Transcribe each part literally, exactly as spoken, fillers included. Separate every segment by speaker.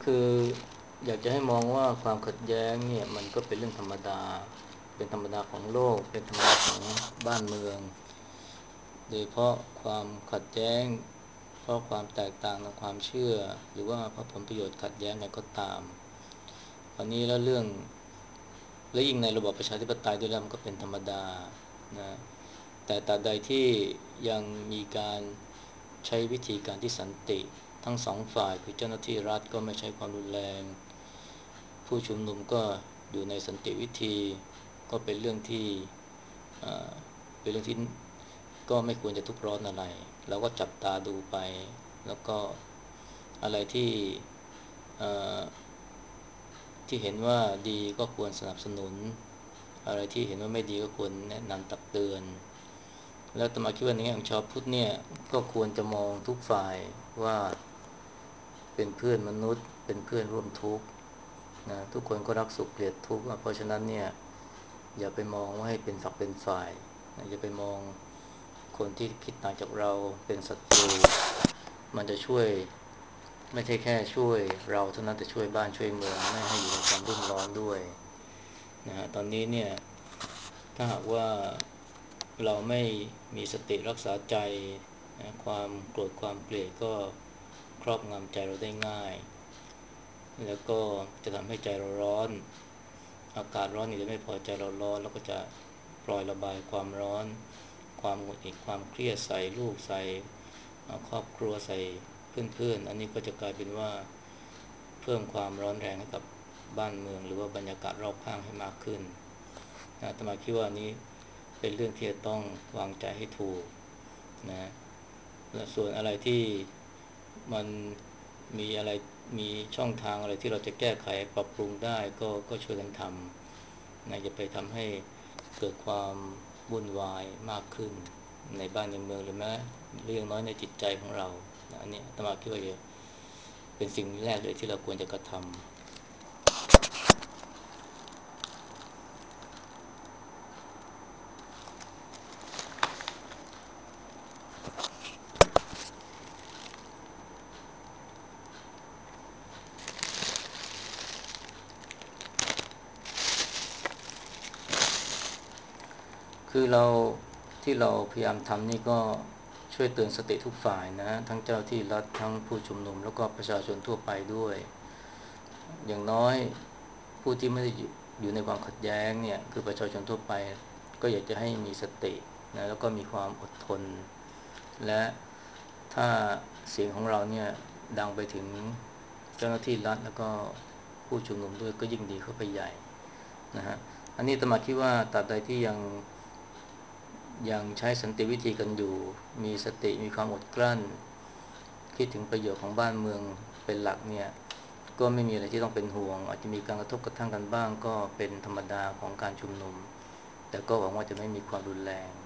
Speaker 1: คืออยากจะให้มองว่าความขัดแย้งเนี่ยมันก็เป็นเรื่องธรรมดาเป็นธรรมดาของโลกเป็นธรรมดาของบ้านเมืองโดยเพราะความขัดแย้งเพราะความแตกต่างในความเชื่อหรือว่าเพราะผลประโยชน์ขัดแย้งกันก็ตามอันนี้แล้วเรื่องและยิ่งในระบอบประชาธิปไตยด้วยแล้วมันก็เป็นธรรมดานะแต่ตราบใดที่ยังมีการใช้วิธีการที่สันติทั้งสองฝ่ายคือเจ้าหน้าที่รัฐก็ไม่ใช้ความรุนแรงผู้ชุมนุมก็อยู่ในสันติวิธีก็เป็นเรื่องที่เป็นเรื่องที่ก็ไม่ควรจะทุกข์ร้อนอะไรเราก็จับตาดูไปแล้วก็อะไรที่ที่เห็นว่าดีก็ควรสนับสนุนอะไรที่เห็นว่าไม่ดีก็ควรแนะนำตักเตือนแล้วอาตมาคิดว่าในแง่ของชาวพุทธเนี่ยก็ควรจะมองทุกฝ่ายว่าเป็นเพื่อนมนุษย์เป็นเพื่อนร่วมทุกข์นะทุกคนก็รักสุขเกลียดทุกข์เพราะฉะนั้นเนี่ยอย่าไปมองว่าให้เป็นฝักเป็นฝ่ายนะอย่าไปมองคนที่คิดต่างจากเราเป็นศัตรูมันจะช่วยไม่ใช่แค่ช่วยเราเท่านั้นแต่ช่วยบ้านช่วยเมืองไม่ให้อยู่ในความรุ่มร้อนด้วยนะฮะตอนนี้เนี่ยถ้าหากว่าเราไม่มีสติรักษาใจนะความโกรธความเกลียดก็ครอบงำใจเราได้ง่ายแล้วก็จะทำให้ใจเราร้อนอากาศร้อนนี่จะไม่พอใจเราร้อนแล้วก็จะปล่อยระบายความร้อนความหงุดหงิดความเครียดใส่ลูกใส่ครอบครัวใส่เพื่อนๆอันนี้ก็จะกลายเป็นว่าเพิ่มความร้อนแรงให้กับบ้านเมืองหรือว่าบรรยากาศรอบข้างให้มากขึ้นอาตมาคิดว่านี้เป็นเรื่องที่จะต้องวางใจให้ถูกนะและส่วนอะไรที่มันมีอะไรมีช่องทางอะไรที่เราจะแก้ไขปรับปรุงได้ก็ก็ช่วยกันทำนะอย่าไปทำให้เกิดความวุ่นวายมากขึ้นในบ้านในเมืองหรือแม้เรื่องน้อยในจิตใจของเรานะอันนี้อาตมาคิดว่าเป็นสิ่งแรกเลยที่เราควรจะกระทำคือเราที่เราพยายามทำนี่ก็ช่วยเตือนสติทุกฝ่ายนะทั้งเจ้าที่รัฐทั้งผู้ชุมนุมแล้วก็ประชาชนทั่วไปด้วยอย่างน้อยผู้ที่ไม่ได้อยู่ในความขัดแย้งเนี่ยคือประชาชนทั่วไปก็อยากจะให้มีสตินะแล้วก็มีความอดทนและถ้าเสียงของเราเนี่ยดังไปถึงเจ้าหน้าที่รัฐแล้วก็ผู้ชุมนุมด้วยก็ยิ่งดีเข้าไปใหญ่นะฮะอันนี้อาตมาคิดว่าตราบใดที่ยังยังใช้สันติวิธีกันอยู่มีสติมีความอดกลั้นคิดถึงประโยชน์ของบ้านเมืองเป็นหลักเนี่ยก็ไม่มีอะไรที่ต้องเป็นห่วงอาจจะมีการกระทบกระทั่งกันบ้างก็เป็นธรรมดาของการชุมนุมแต่ก็หวังว่าจะไม่มีความรุนแรง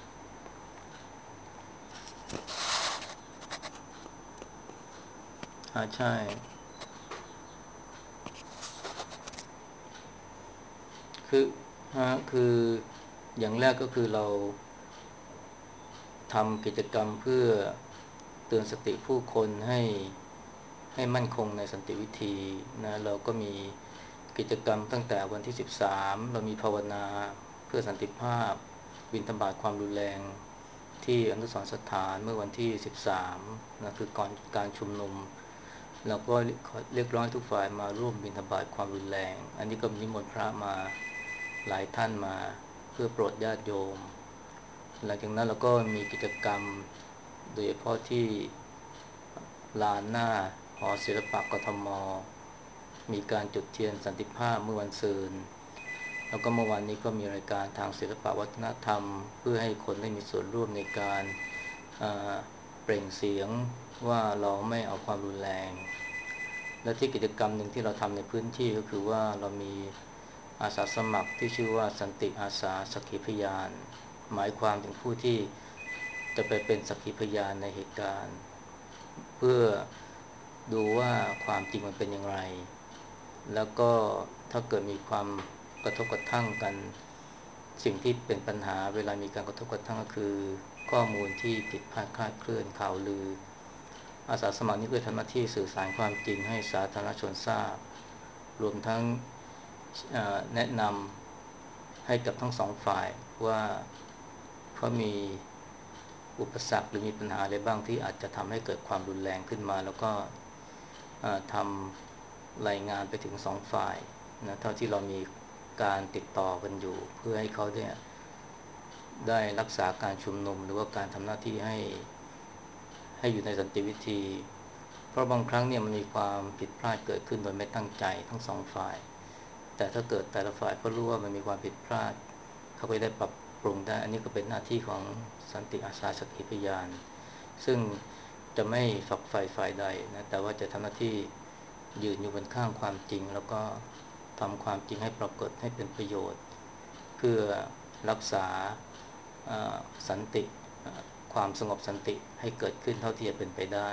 Speaker 1: อ่าใช่คือฮะคืออย่างแรกก็คือเราทำกิจกรรมเพื่อเตือนสติผู้คนให้ให้มั่นคงในสันติวิธีนะเราก็มีกิจกรรมตั้งแต่วันที่สิบสามเรามีภาวนาเพื่อสันติภาพบิณฑบาตความรุนแรงที่อนุสรณ์สถานเมื่อวันที่สิบสามนะคือก่อนการชุมนุมเราก็เรียกร้องให้ทุกฝ่ายมาร่วมบิณฑบาตความรุนแรงอันนี้ก็นิมนต์พระมาหลายท่านมาเพื่อโปรดญาติโยมหลังจากนั้นเราก็มีกิจกรรมโดยเฉพาะที่ลานหน้าหอศิลปะกทมมีการจุดเทียนสันติภาพเมื่อวันศืนแล้วก็เมื่อวานนี้ก็มีรายการทางศิลปะวัฒนธรรมเพื่อให้คนได้มีส่วนร่วมในการเปล่งเสียงว่าเราไม่เอาความรุนแรงและที่กิจกรรมหนึ่งที่เราทำในพื้นที่ก็คือว่าเรามีอาสาสมัครที่ชื่อว่าสันติอาสาสักขีพยานหมายความถึงผู้ที่จะไปเป็นสักขีพยานในเหตุการณ์เพื่อดูว่าความจริงมันเป็นอย่างไรแล้วก็ถ้าเกิดมีความกระทบกระทั่งกันสิ่งที่เป็นปัญหาเวลามีการกระทบกระทั่งก็คือข้อมูลที่ผิดพลาดคลาดเคลื่อนข่าวลืออาสาสมัครนี่ก็ทำหน้าที่สื่อสารความจริงให้สาธารณชนทราบรวมทั้งแนะนำให้กับทั้งสองฝ่ายว่าเขามีอุปสรรคหรือมีปัญหาอะไรบ้างที่อาจจะทำให้เกิดความรุนแรงขึ้นมาแล้วก็ทำรายงานไปถึงสองฝ่ายนะเท่าที่เรามีการติดต่อกันอยู่เพื่อให้เขาเนี่ยได้รักษาการชุมนุมหรือว่าการทำหน้าที่ให้ให้อยู่ในสันติวิธีเพราะบางครั้งเนี่ยมันมีความผิดพลาดเกิดขึ้นโดยไม่ตั้งใจทั้งสองฝ่ายแต่ถ้าเกิดแต่ละฝ่ายก็รู้ว่ามันมีความผิดพลาดเขาก็ได้ปรับปรุงได้อันนี้ก็เป็นหน้าที่ของสันติอาสาสักขีพยานซึ่งจะไม่ฝักใฝ่ฝ่ายใดนะแต่ว่าจะทำหน้าที่ยืนอยู่บนข้างความจริงแล้วก็ทำความจริงให้ปรากฏให้เป็นประโยชน์เพื่อรักษาสันติความสงบสันติให้เกิดขึ้นเท่าที่จะเป็นไปได้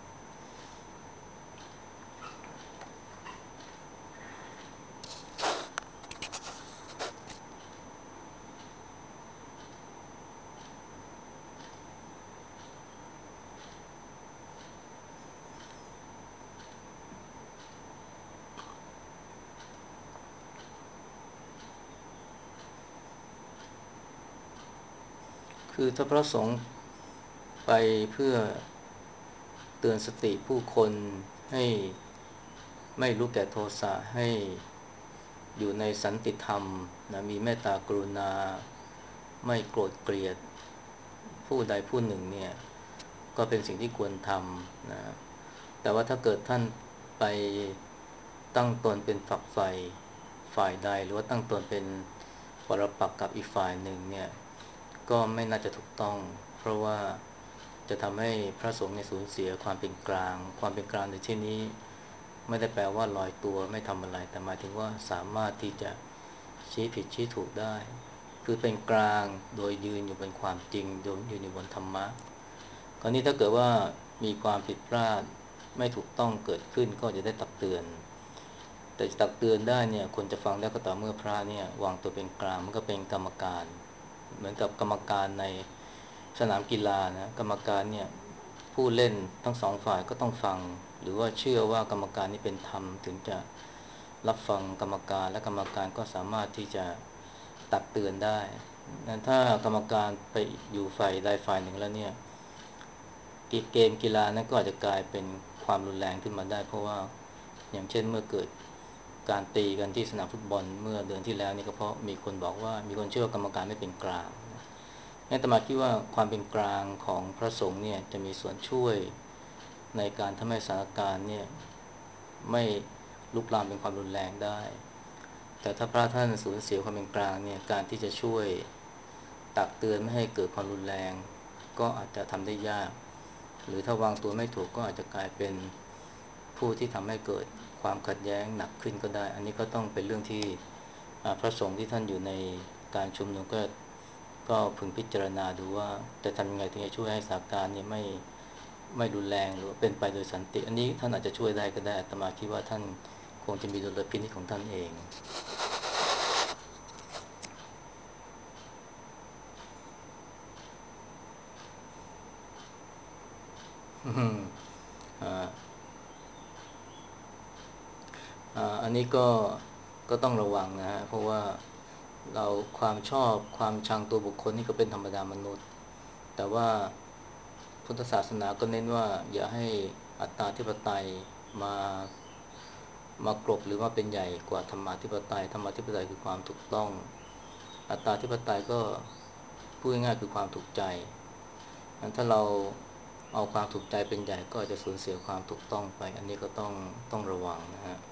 Speaker 1: คือถ้าพระสงฆ์ไปเพื่อเตือนสติผู้คนให้ไม่รู้แก่โทสะให้อยู่ในสันติธรรมนะมีเมตตากรุณาไม่โกรธเกลียดผู้ใดผู้หนึ่งเนี่ยก็เป็นสิ่งที่ควรทำนะแต่ว่าถ้าเกิดท่านไปตั้งตนเป็นฝักใฝ่ฝ่ายใดหรือว่าตั้งตนเป็นปรปักษ์กับอีกฝ่ายหนึ่งเนี่ยก็ไม่น่าจะถูกต้องเพราะว่าจะทำให้พระสงฆ์ในสูญเสียความเป็นกลางความเป็นกลางในที่นี้ไม่ได้แปลว่าลอยตัวไม่ทำอะไรแต่หมายถึงว่าสามารถที่จะชี้ผิดชี้ถูกได้คือเป็นกลางโดยยืนอยู่บนความจริงโดยยืนอยู่บนธรรมะคราวนี้ถ้าเกิดว่ามีความผิดพลาดไม่ถูกต้องเกิดขึ้นก็จะได้ตักเตือนแต่ตักเตือนได้เนี่ยคนจะฟังได้ก็ต่อเมื่อพระเนี่ยวางตัวเป็นกลางมันก็เป็นกรรมการเหมือนกับกรรมการในสนามกีฬานะกรรมการเนี่ยผู้เล่นทั้งสองฝ่ายก็ต้องฟังหรือว่าเชื่อว่ากรรมการนี่เป็นธรรมถึงจะรับฟังกรรมการและกรรมการก็สามารถที่จะตักเตือนได้ถ้ากรรมการไปอยู่ฝ่ายใดฝ่ายหนึ่งแล้วเนี่ยเกมกีฬานั้นก็อาจจะกลายเป็นความรุนแรงขึ้นมาได้เพราะว่าอย่างเช่นเมื่อเกิดการตีกันที่สนามฟุตบอลเมื่อเดือนที่แล้วนี่ก็เพราะมีคนบอกว่ามีคนเชื่อว่ากรรมการไม่เป็นกลางงั้นอาตมาคิดว่าความเป็นกลางของพระสงฆ์เนี่ยจะมีส่วนช่วยในการทำให้สถานการณ์เนี่ยไม่ลุกลามเป็นความรุนแรงได้แต่ถ้าพระท่านสูญเสียความเป็นกลางเนี่ยการที่จะช่วยตักเตือนไม่ให้เกิดความรุนแรงก็อาจจะทำได้ยากหรือถ้าวางตัวไม่ถูกก็อาจจะกลายเป็นผู้ที่ทำให้เกิดความขัดแย้งหนักขึ้นก็ได้อันนี้ก็ต้องเป็นเรื่องที่พระสงฆ์ที่ท่านอยู่ในการชุมนุมก็ก็พึงพิจารณาดูว่าจะทำยังไงถึงจะช่วยให้สถานการณ์เนี่ยไม่ไม่รุนแรงหรือเป็นไปโดยสันติอันนี้ท่านอาจจะช่วยได้ก็ได้อาตมาคิดว่าท่านคงจะมีดุลพินิจของท่านเองอ่าอ่าอันนี้ก็ก็ต้องระวังนะฮะเพราะว่าเราความชอบความชังตัวบุคคลนี่ก็เป็นธรรมดามนุษย์แต่ว่าพุทธศาสนาก็เน้นว่าอย่าให้อัตตาธิปไตยมามากรบหรือว่าเป็นใหญ่กว่าธรรมาธิปไตยธรรมาธิปไตยคือความถูกต้องอัตตาธิปไตยก็พูดง่ายๆคือความถูกใจงั้นถ้าเราเอาความถูกใจเป็นใหญ่ก็จะสูญเสียความถูกต้องไปอันนี้ก็ต้องต้องระวังนะฮะ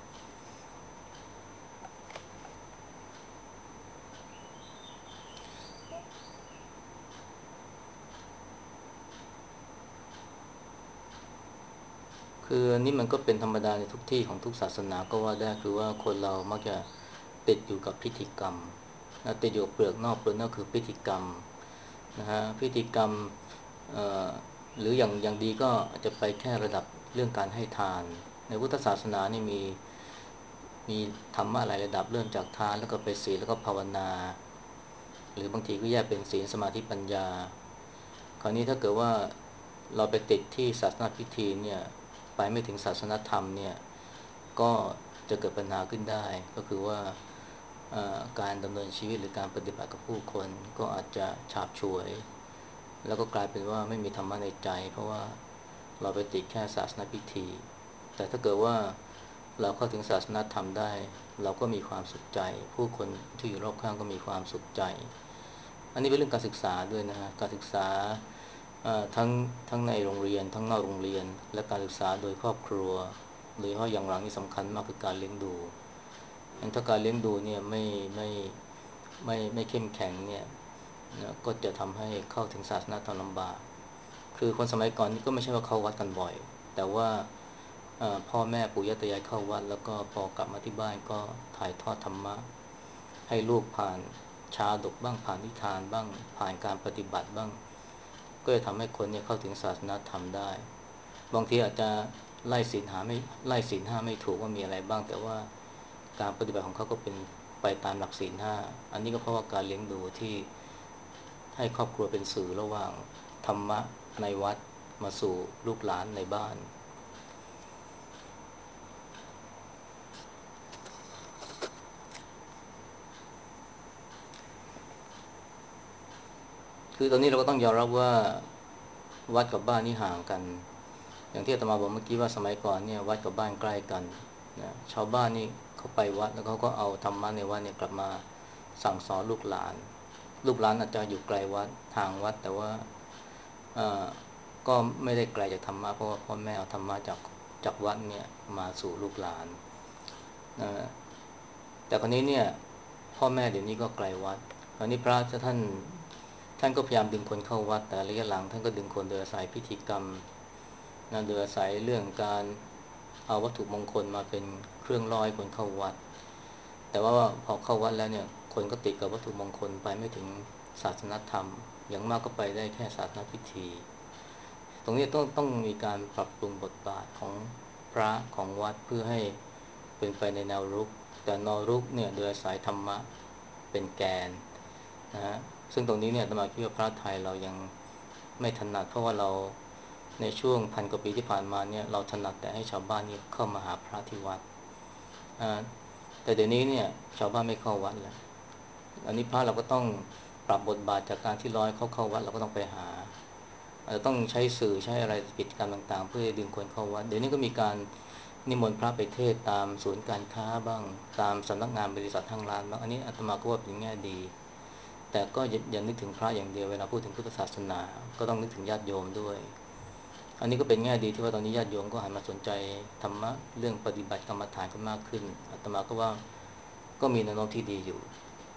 Speaker 1: คืออันนี้มันก็เป็นธรรมดาในทุกที่ของทุกศาสนาก็ว่าได้คือว่าคนเรามักจะติดอยู่กับพิธีกรรมนะติดอยู่กับเปลือกนอกเปลือกนอกคือพิธีกรรมนะฮะพิธีกรรมเอ่อหรืออย่างอย่างดีก็อาจจะไปแค่ระดับเรื่องการให้ทานในพุทธศาสนานี่มีมีธรรมะหลายระดับเริ่มจากทานแล้วก็ไปศีลแล้วก็ภาวนาหรือบางทีก็แยกเป็นศีลสมาธิปัญญาคราวนี้ถ้าเกิดว่าเราไปติดที่ศาสนาพิธีเนี่ยไปไม่ถึงศาสนธรรมเนี่ยก็จะเกิดปัญหาขึ้นได้ก็คือว่าการดำเนินชีวิตหรือการปฏิบัติกับผู้คนก็อาจจะฉาบฉวยแล้วก็กลายเป็นว่าไม่มีธรรมะในใจเพราะว่าเราไปติดแค่ศาสนาพิธีแต่ถ้าเกิดว่าเราเข้าถึงศาสนธรรมได้เราก็มีความสุขใจผู้คนที่อยู่รอบข้างก็มีความสุขใจอันนี้เป็นเรื่องการศึกษาด้วยนะฮะการศึกษาทั้งทั้งในโรงเรียนทั้งนอกโรงเรียนและการศึกษาโดยครอบครัวโดยเฉพาะอย่างหลังนี่สำคัญมากคือการเลี้ยงดูถ้าการเลี้ยงดูเนี่ยไม่ไม่ไม่ไม่เข้มแข็งเนี่ยนะก็จะทำให้เข้าถึงศาสนาธรรมลำบากคือคนสมัยก่อนนี่ก็ไม่ใช่ว่าเข้าวัดกันบ่อยแต่ว่าพ่อแม่ปู่ย่าตายายเข้าวัดแล้วก็พอกลับมาที่บ้านก็ถ่ายทอดธรรมะให้ลูกผ่านชาดกบ้างผ่านนิทานบ้างผ่านการปฏิบัติบ้างก็จะทำให้คนเนี่ยเข้าถึงศาสนาธรรมได้บางทีอาจจะไล่ศีลหาไม่ไล่ศีลห้าไม่ถูกว่ามีอะไรบ้างแต่ว่าการปฏิบัติของเขาก็เป็นไปตามหลักศีลห้าอันนี้ก็เพราะว่าการเลี้ยงดูที่ให้ครอบครัวเป็นสื่อระหว่างธรรมะในวัดมาสู่ลูกหลานในบ้านคือตอนนี้เราก็ต้องยอมรับว่าวัดกับบ้านนี่ห่างกันอย่างที่อาตมาบอกเมื่อกี้ว่าสมัยก่อนเนี่ยวัดกับบ้านใกล้กันนะชาวบ้านนี่เขาไปวัดแล้วเขาก็เอาธรรมะในวัดเนี่ยกลับมาสั่งสอนลูกหลานลูกหลานอาจจะอยู่ไกลวัดทางวัดแต่ว่าก็ไม่ได้ไกลจากธรรมะเพราะว่าพ่อแม่เอาธรรมะจากจากวัดเนี่ยมาสู่ลูกหลานนะแต่คราวนี้เนี่ยพ่อแม่เดี๋ยวนี้ก็ไกลวัดคราวนี้พระท่านท่านก็พยายามดึงคนเข้าวัดแต่ระยะหลังท่านก็ดึงคนโดยอาศัยพิธีกรรมนะโดยอาศัยเรื่องการเอาวัตถุมงคลมาเป็นเครื่องล่อให้คนเข้าวัดแต่ว่าพอเข้าวัดแล้วเนี่ยคนก็ติดกับวัตถุมงคลไปไม่ถึงศาสนธรรมอย่างมากก็ไปได้แค่ศาสนพิธีตรงนี้ต้องต้องมีการปรับปรุงบทบาทของพระของวัดเพื่อให้เป็นไปในแนวรุกแต่แนวรุกเนี่ยโดยอาศัยธรรมะเป็นแกนนะฮะซึ่งตรงนี้เนี่ยอาตมาคิดว่าพระไทยเรายังไม่ถนัดเพราะว่าเราในช่วงพันกว่าปีที่ผ่านมาเนี่ยเราถนัดแต่ให้ชาวบ้านนี่เข้ามาหาพระที่วัดอ่าแต่เดี๋ยวนี้เนี่ยชาวบ้านไม่เข้าวัดแล้วอันนี้พระเราก็ต้องปรับบทบาทจากการที่ร้อยเขาเข้าวัดเราก็ต้องไปหาอาจจะต้องใช้สื่อใช้อะไรกิจกรรมต่างๆเพื่อดึงคนเข้าวัดเดี๋ยวนี้ก็มีการนิมนต์พระไปเทศตามศูนย์การค้าบ้างตามสำนักงานบริษัททางร้านบ้างอันนี้อาตมาก็ว่าเป็นแง่ดีแต่ก็อย่าอย่านึกถึงพระอย่างเดียวเวลาพูดถึงพุทธศาสนาก็ต้องนึกถึงญาติโยมด้วยอันนี้ก็เป็นแง่ดีที่ว่าตอนนี้ญาติโยมก็หันมาสนใจธรรมะเรื่องปฏิบัติกรรมฐานกันมากขึ้นอาตมาก็ว่าก็มีแนวโน้มที่ดีอยู่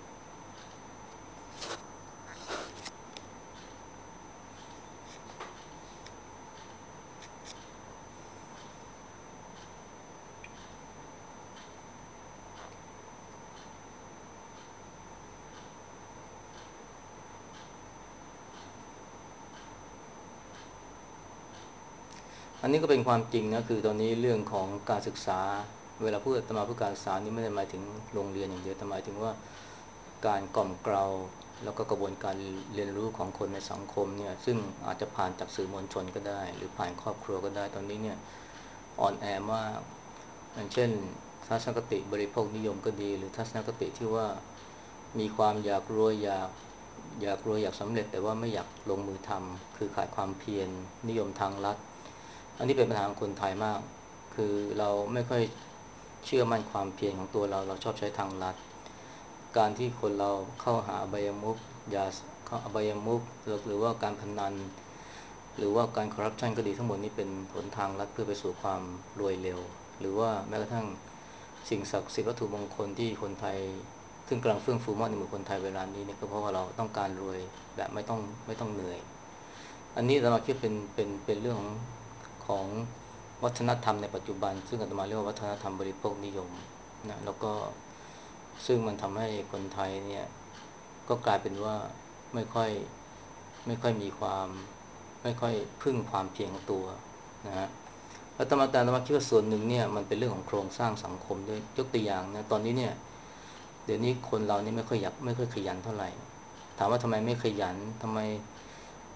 Speaker 1: อันนี้ก็เป็นความจริงนะคือตอนนี้เรื่องของการศึกษาเวลาพูดอาตมาพูดการศึกษานี่ไม่ได้หมายถึงโรงเรียนอย่างเดียวแต่หมายถึงว่าการกล่อมเกลาแล้วก็กระบวนการเรียนรู้ของคนในสังคมเนี่ยซึ่งอาจจะผ่านจากสื่อมวลชนก็ได้หรือผ่านครอบครัวก็ได้ตอนนี้เนี่ยอ่อนแอมากอย่างเช่นทัศนคติบริโภคนิยมก็ดีหรือทัศนคติที่ว่ามีความอยากรวยอยากอยากรวยอยากสำเร็จแต่ว่าไม่อยากลงมือทำคือขาดความเพียรนิยมทางลัด อันนี้เป็นปัญหาของคนไทยมาก คือเราไม่ค่อยเชื่อมั่นความเพียรของตัวเรา เราชอบใช้ทางลัดการที่คนเราเข้าหาอบายมุขยาเข้าอบายมุขหรือว่าการพนันหรือว่าการคอร์รัปชันก็ดีทั้งหมดนี้เป็นหนทางลัดเพื่อไปสู่ความรวยเร็ว หรือว่าแม้กระทั่งสิ่งศักดิ์สิทธิ์วัตถุมงคลที่คนไทยซึ่งกำลังเฟื่องฟูมากในหมู่คนไทยเวลานี้เนี่ยก็เพราะว่าเราต้องการรวยแบบไม่ต้องไม่ต้องเหนื่อยอันนี้เราคิดเป็นเป็นเป็นเรื่องของ ของวัฒนธรรมในปัจจุบันซึ่งอาตมาเรียกว่าวัฒนธรรมบริโภคนิยมนะแล้วก็ซึ่งมันทำให้คนไทยเนี่ยก็กลายเป็นว่าไม่ค่อยไม่ค่อยมีความไม่ค่อยพึ่งความเพียรของตัวนะฮะอาตมาแต่อาตมาคิดว่าส่วนหนึ่งเนี่ยมันเป็นเรื่องของโครงสร้างสังคมด้วยยกตัวอย่างนะตอนนี้เนี่ยเดี๋ยวนี้คนเรานี่ไม่ค่อยอยากไม่ค่อยขยันเท่าไหร่ถามว่าทำไมไม่ขยันทำไม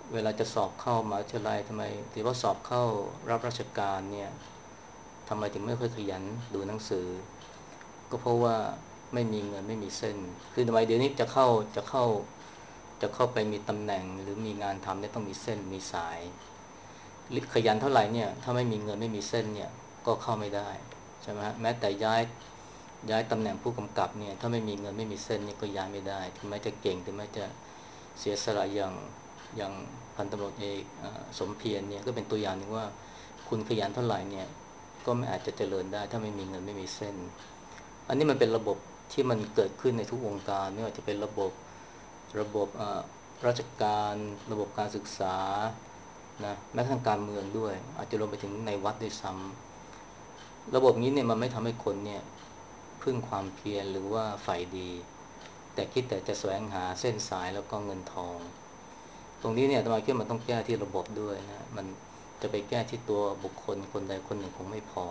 Speaker 1: เวลาจะสอบเข้ามหาวิทยาลัยทำไมถือว่าสอบเข้ารับราชการเนี่ยทำไมถึงไม่ค่อยขยันดูหนังสือก็เพราะว่าไม่มีเงินไม่มีเส้นคือทำไมเดี๋ยวนี้จะเข้าจะเข้าจะเข้าไปมีตำแหน่งหรือมีงานทำเนี่ยต้องมีเส้นมีสายขยันเท่าไหร่เนี่ยถ้าไม่มีเงินไม่มีเส้นเนี่ยก็เข้าไม่ได้ใช่ไหมแม้แต่ย้ายย้ายตำแหน่งผู้กำกับเนี่ยถ้าไม่มีเงินไม่มีเส้นเนี่ยก็ย้ายไม่ได้ถึงแม้จะเก่งถึงแม้จะเสียสละอย่างอย่างพันตำรวจเอกสมเพียรเนี่ยก็เป็นตัวอย่างหนึ่งว่าคุณขยันเท่าไหร่เนี่ยก็ไม่อาจจะเจริญได้ถ้าไม่มีเงินไม่มีเส้นอันนี้มันเป็นระบบที่มันเกิดขึ้นในทุกวงการไม่ว่าจะเป็นระบบระบบราชการระบบการศึกษานะแม้กระทั่งการเมืองด้วยอาจจะรวมไปถึงในวัดด้วยซ้ำระบบนี้เนี่ยมันไม่ทำให้คนเนี่ยพึ่งความเพียรหรือว่าใฝ่ดีแต่คิดแต่จะแสวงหาเส้นสายแล้วก็เงินทองตรงนี้เนี่ยอาตมาคิดว่ามันต้องแก้ที่ระบบด้วยนะมันจะไปแก้ที่ตัวบุคคลคนใดคนหนึ่งคงไม่พอ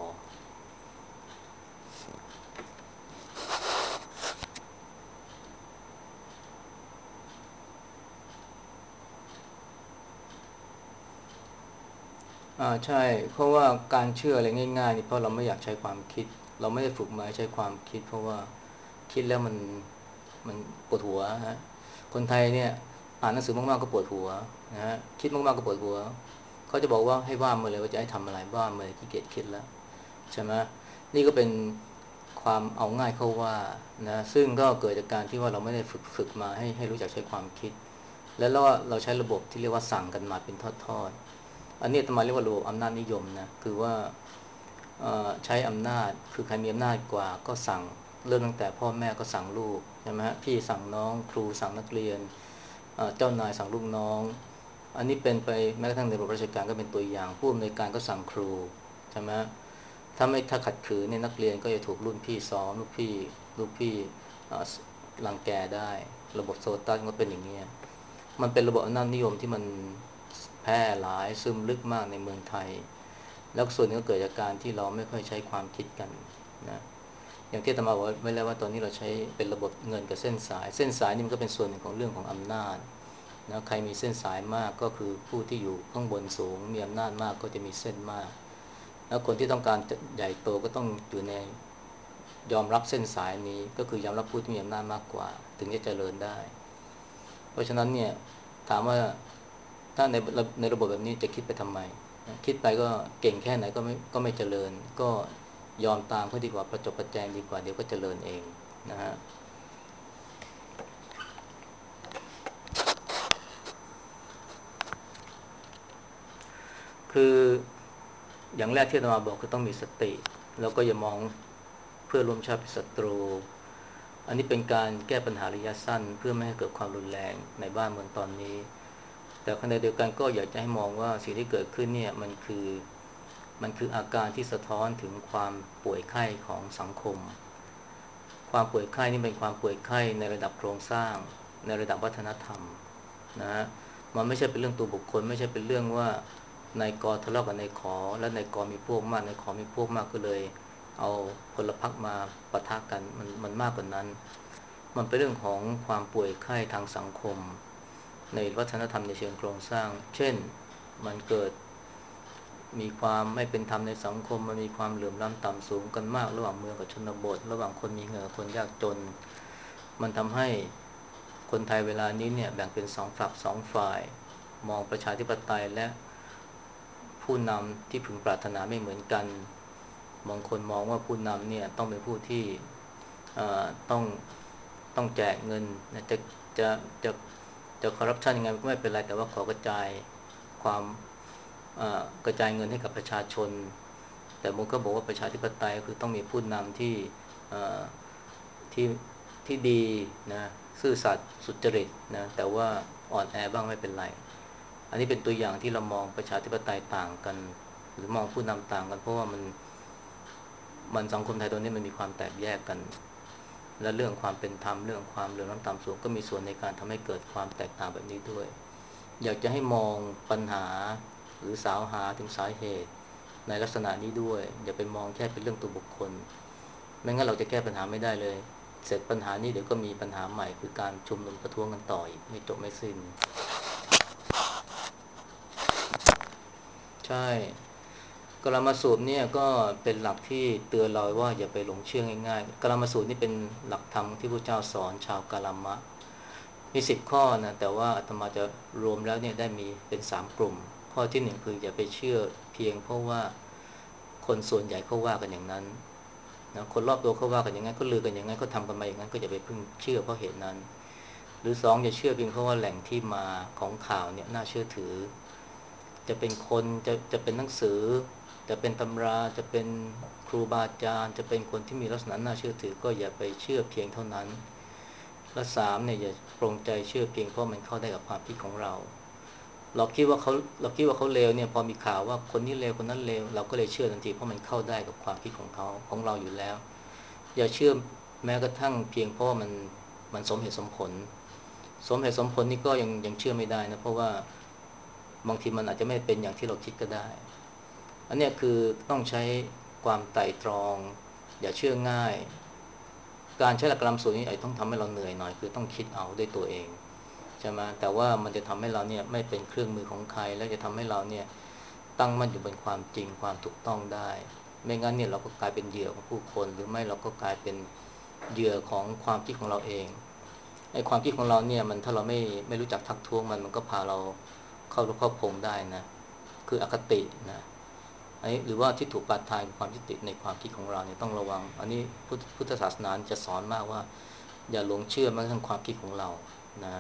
Speaker 1: อ่าใช่เพราะว่าการเชื่ออะไรง่ายๆนี่เพราะเราไม่อยากใช้ความคิดเราไม่ได้ฝึกมาใช้ความคิดเพราะว่าคิดแล้วมันมันปวดหัวฮะคนไทยเนี่ยอ่านหนังสือมากๆก็ปวดหัวนะฮะคิดมากๆก็ปวดหัวเขาจะบอกว่าให้ว่ามาเลยว่าจะให้ทำอะไรว่ามาเลยขี้เกียจคิดแล้วใช่ไหมนี่ก็เป็นความเอาง่ายเข้าว่านะซึ่งก็เกิดจากการที่ว่าเราไม่ได้ฝึกฝึกมาให้ให้รู้จักใช้ความคิดแล้วเราเราใช้ระบบที่เรียกว่าสั่งกันมาเป็นทอดๆ อันนี้อาตมาเรียกว่าระบบอำนาจนิยมนะคือว่าใช้อำนาจคือใครมีอำนาจกว่าก็สั่งเริ่มตั้งแต่พ่อแม่ก็สั่งลูกใช่ไหมฮะพี่สั่งน้องครูสั่งนักเรียนเจ้านายสั่งลูกน้องอันนี้เป็นไปแม้กระทั่งในระบบราชการก็เป็นตัวอย่างผู้อำนวยการก็สั่งครูใช่ไหมถ้าไม่ถ้าขัดขืนเนี่ยนักเรียนก็จะถูกรุ่นพี่ซ้อมลูกพี่ลูกพี่รังแกได้ระบบโซตัสก็เป็นอย่างนี้มันเป็นระบบอำนาจนิยมที่มันแพร่หลายซึมลึกมากในเมืองไทยแล้วส่วนนึงก็เกิดจากการที่เราไม่ค่อยใช้ความคิดกันนะอย่างที่อาตมาบอกไว้แล้วว่าตอนนี้เราใช้เป็นระบบเงินกับเส้นสายเส้นสายนี่มันก็เป็นส่วนหนึ่งของเรื่องของอำนาจนะใครมีเส้นสายมากก็คือผู้ที่อยู่ข้างบนสูงมีอำนาจมากก็จะมีเส้นมากแล้วคนที่ต้องการจะใหญ่โตก็ต้องอยู่ในยอมรับเส้นสายนี้ก็คือยอมรับผู้ที่มีอำนาจมากกว่าถึงจะเจริญได้เพราะฉะนั้นเนี่ยถามว่าถ้าในในระบบแบบนี้จะคิดไปทำไมคิดไปก็เก่งแค่ไหนก็ไม่ก็ไม่เจริญก็ยอมตามเขาดีกว่าประจบประแจงดีกว่าเดี๋ยวก็เจริญเองนะฮะคืออย่างแรกที่อาตมาบอกคือต้องมีสติแล้วก็อย่ามองเพื่อนร่วมชาติเป็นศัตรูอันนี้เป็นการแก้ปัญหาระยะสั้นเพื่อไม่ให้เกิดความรุนแรงในบ้านเมืองตอนนี้แต่ขณะเดียวกันก็อยากจะให้มองว่าสิ่งที่เกิดขึ้นเนี่ยมันคือมันคืออาการที่สะท้อนถึงความป่วยไข้ของสังคมความป่วยไข้นี่เป็นความป่วยไข้ในระดับโครงสร้างในระดับวัฒนธรรมนะฮะมันไม่ใช่เป็นเรื่องตัวบุคคลไม่ใช่เป็นเรื่องว่านายกทะเลาะกับนายขอและนายกมีพวกมากนายขอมีพวกมากก็เลยเอาพลพรรคมาปะทะกันมันมันมากกว่านั้นมันเป็นเรื่องของความป่วยไข้ทางสังคมในวัฒนธรรมในเชิงโครงสร้างเช่นมันเกิดมีความไม่เป็นธรรมในสังคมมันมีความเหลื่อมล้ำต่ำสูงกันมากระหว่างเมืองกับชนบทระหว่างคนมีเงินกับคนยากจนมันทำให้คนไทยเวลานี้เนี่ยแบ่งเป็นสองฝักสองฝ่ายมองประชาธิปไตยและผู้นำที่พึงปรารถนาไม่เหมือนกันบางคนมองว่าผู้นำเนี่ยต้องเป็นผู้ที่ต้องต้องแจกเงินนะจะจะจะจะคอร์รัปชันยังไงก็ไม่เป็นไรแต่ว่าขอกระจายความกระจายเงินให้กับประชาชนแต่ผมก็บอกว่าประชาธิปไตยคือต้องมีผู้นำที่ที่ที่ดีนะซื่อสัตย์สุจริตนะแต่ว่าอ่อนแอบ้างไม่เป็นไรอันนี้เป็นตัวอย่างที่เรามองประชาธิปไตยต่างกันหรือมองผู้นำต่างกันเพราะว่ามันมันสังคมไทยตอนนี้มันมีความแตกแยกกันและเรื่องความเป็นธรรมเรื่องความเหลื่อมล้ำต่ำสูงก็มีส่วนในการทำให้เกิดความแตกต่างแบบนี้ด้วยอยากจะให้มองปัญหาหรือสาวหาถึงสาเหตุในลักษณะนี้ด้วยอย่าไปมองแค่เป็นเรื่องตัวบุคคลไม่งั้นเราจะแก้ปัญหาไม่ได้เลยเสร็จปัญหานี้เดี๋ยวก็มีปัญหาใหม่คือการชุมนุมประท้วงกันต่ออีกไม่จบไม่สิ้นช่กลามาสูตรเนี่ยก็เป็นหลักที่เตือนเราว่าอย่าไปหลงเชื่อง่ายๆกลามาสูตรนี่เป็นหลักธรรมที่พระเจ้าสอนชาวกาลามะมีสิบข้อนะแต่ว่าอาตมาจะรวมแล้วเนี่ยได้มีเป็นสามกลุ่มข้อที่หนึ่งคืออย่าไปเชื่อเพียงเพราะว่าคนส่วนใหญ่เขาว่ากันอย่างนั้นนะคนรอบตัวเขาว่ากันอย่างนั้นเขาลือกันอย่างนั้นเขาทำกันมาอย่างนั้นก็อย่าไปพึ่งเชื่อเพราะเหตุนั้นหรือสองอย่าเชื่อเพียงเพราะว่าแหล่งที่มาของข่าวเนี่ยน่าเชื่อถือจะเป็นคนจะจะเป็นหนังสือจะเป็นตำราจะเป็นครูบาอาจารย์จะเป็นคนที่มีลักษณะน่าเชื่อถือก็อย่าไปเชื่อเพียงเท่านั้นและสามเนี่ยอย่าปรงใจเชื่อเพียงเพราะมันเข้าได้กับความคิดของเราเราคิดว่าเขาเราคิดว่าเขาเลวเนี่ยพอมีข่าวว่าคนนี้เลวคนนั้นเลวเราก็เลยเชื่อทันทีเพราะมันเข้าได้กับความคิดของเขาของเราอยู่แล้วอย่าเชื่อแม้กระทั่งเพียงเพราะมันมันสมเหตุสมผลสมเหตุสมผลนี่ก็ยังยังเชื่อไม่ได้นะเพราะว่าบางทีมันอาจจะไม่เป็นอย่างที่เราคิดก็ได้อันนี้คือต้องใช้ความไตร่ตรองอย่าเชื่อง่ายการใช้หลักกรรมสูตรนี้ไอ้ต้องทำให้เราเหนื่อยหน่อยคือต้องคิดเอาด้วยตัวเองใช่ไหมแต่ว่ามันจะทำให้เราเนี่ยไม่เป็นเครื่องมือของใครแล้วจะทำให้เราเนี่ยตั้งมั่นอยู่บนความจริงความถูกต้องได้ไม่งั้นเนี่ยเราก็กลายเป็นเหยื่อของผู้คนหรือไม่เราก็กลายเป็นเหยื่อของความคิดของเราเองไอ้ความคิดของเราเนี่ยมันถ้าเราไม่ไม่รู้จักทักท้วงมันมันก็พาเราเข้ารูเข้าพงได้นะคืออคตินะไอ้หรือว่าที่ถูกปาทายความยึดติดในความคิดของเราเนี่ยต้องระวังอันนี้พุทธพุทธศาสนาจะสอนมากว่าอย่าหลงเชื่อแม้กระทั่งความคิดของเรานะ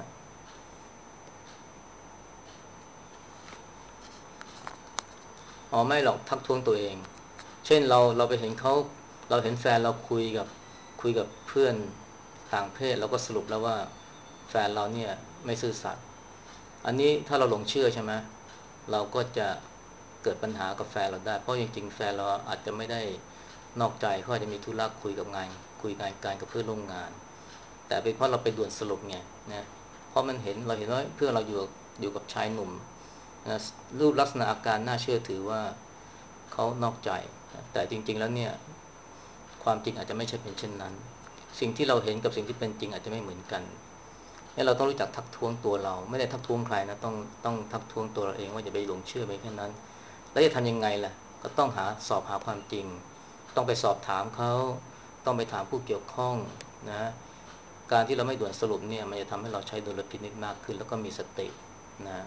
Speaker 1: อ๋อไม่หรอกทักท้วงตัวเองเช่นเราเราไปเห็นเขาเราเห็นแฟนเราคุยกับคุยกับเพื่อนต่างเพศเราก็สรุปแล้วว่าแฟนเราเนี่ยไม่ซื่อสัตย์อันนี้ถ้าเราหลงเชื่อใช่ไหมเราก็จะเกิดปัญหากับแฟนเราได้เพราะจริงๆแฟนเราอาจจะไม่ได้นอกใจเขาอาจจะมีธุระคุยกับงานคุยงานการกับเพื่อนร่วมงานแต่เป็นเพราะเราไปด่วนสรุปไงนะเพราะมันเห็นเราเห็นว่าเพื่อนเราอยู่อยู่กับชายหนุ่มนะรูปลักษณะอาการน่าเชื่อถือว่าเขานอกใจแต่จริงๆแล้วเนี่ยความจริงอาจจะไม่ใช่เป็นเช่นนั้นสิ่งที่เราเห็นกับสิ่งที่เป็นจริงอาจจะไม่เหมือนกันนี่เราต้องรู้จักทักท้วงตัวเราไม่ได้ทักท้วงใครนะต้องต้องทักท้วงตัวเราเองว่าอย่าไปหลงเชื่อไปแค่นั้นแล้วจะทำยังไงล่ะก็ต้องหาสอบหาความจริงต้องไปสอบถามเขาต้องไปถามผู้เกี่ยวข้องนะการที่เราไม่ด่วนสรุปเนี่ยมันจะทำให้เราใช้ดุลพินิจมากขึ้นแล้วก็มีสตินะ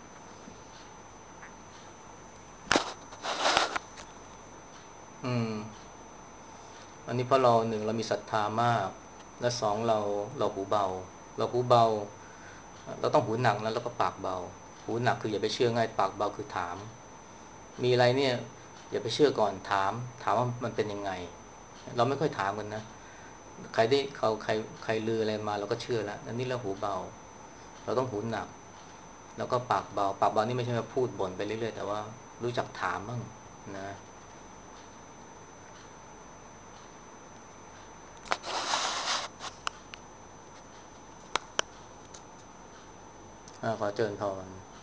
Speaker 1: อืมอันนี้เพราะเราหนึ่งเรามีศรัทธามากและสองเราเราหูเบาเราหูเบาเราต้องหูหนักแล้วแล้วก็ปากเบาหูหนักคืออย่าไปเชื่อง่ายปากเบาคือถามมีอะไรเนี่ยอย่าไปเชื่อก่อนถามถามว่ามันเป็นยังไงเราไม่ค่อยถามกันนะใครได้เขาใครใครลืออะไรมาเราก็เชื่อแล้วอันนี้เราหูเบาเราต้องหูหนักแล้วก็ปากเบาปากเบานี่ไม่ใช่ว่าพูดบ่นไปเรื่อยๆแต่ว่ารู้จักถามบ้างนะอ่าขอเจริญพร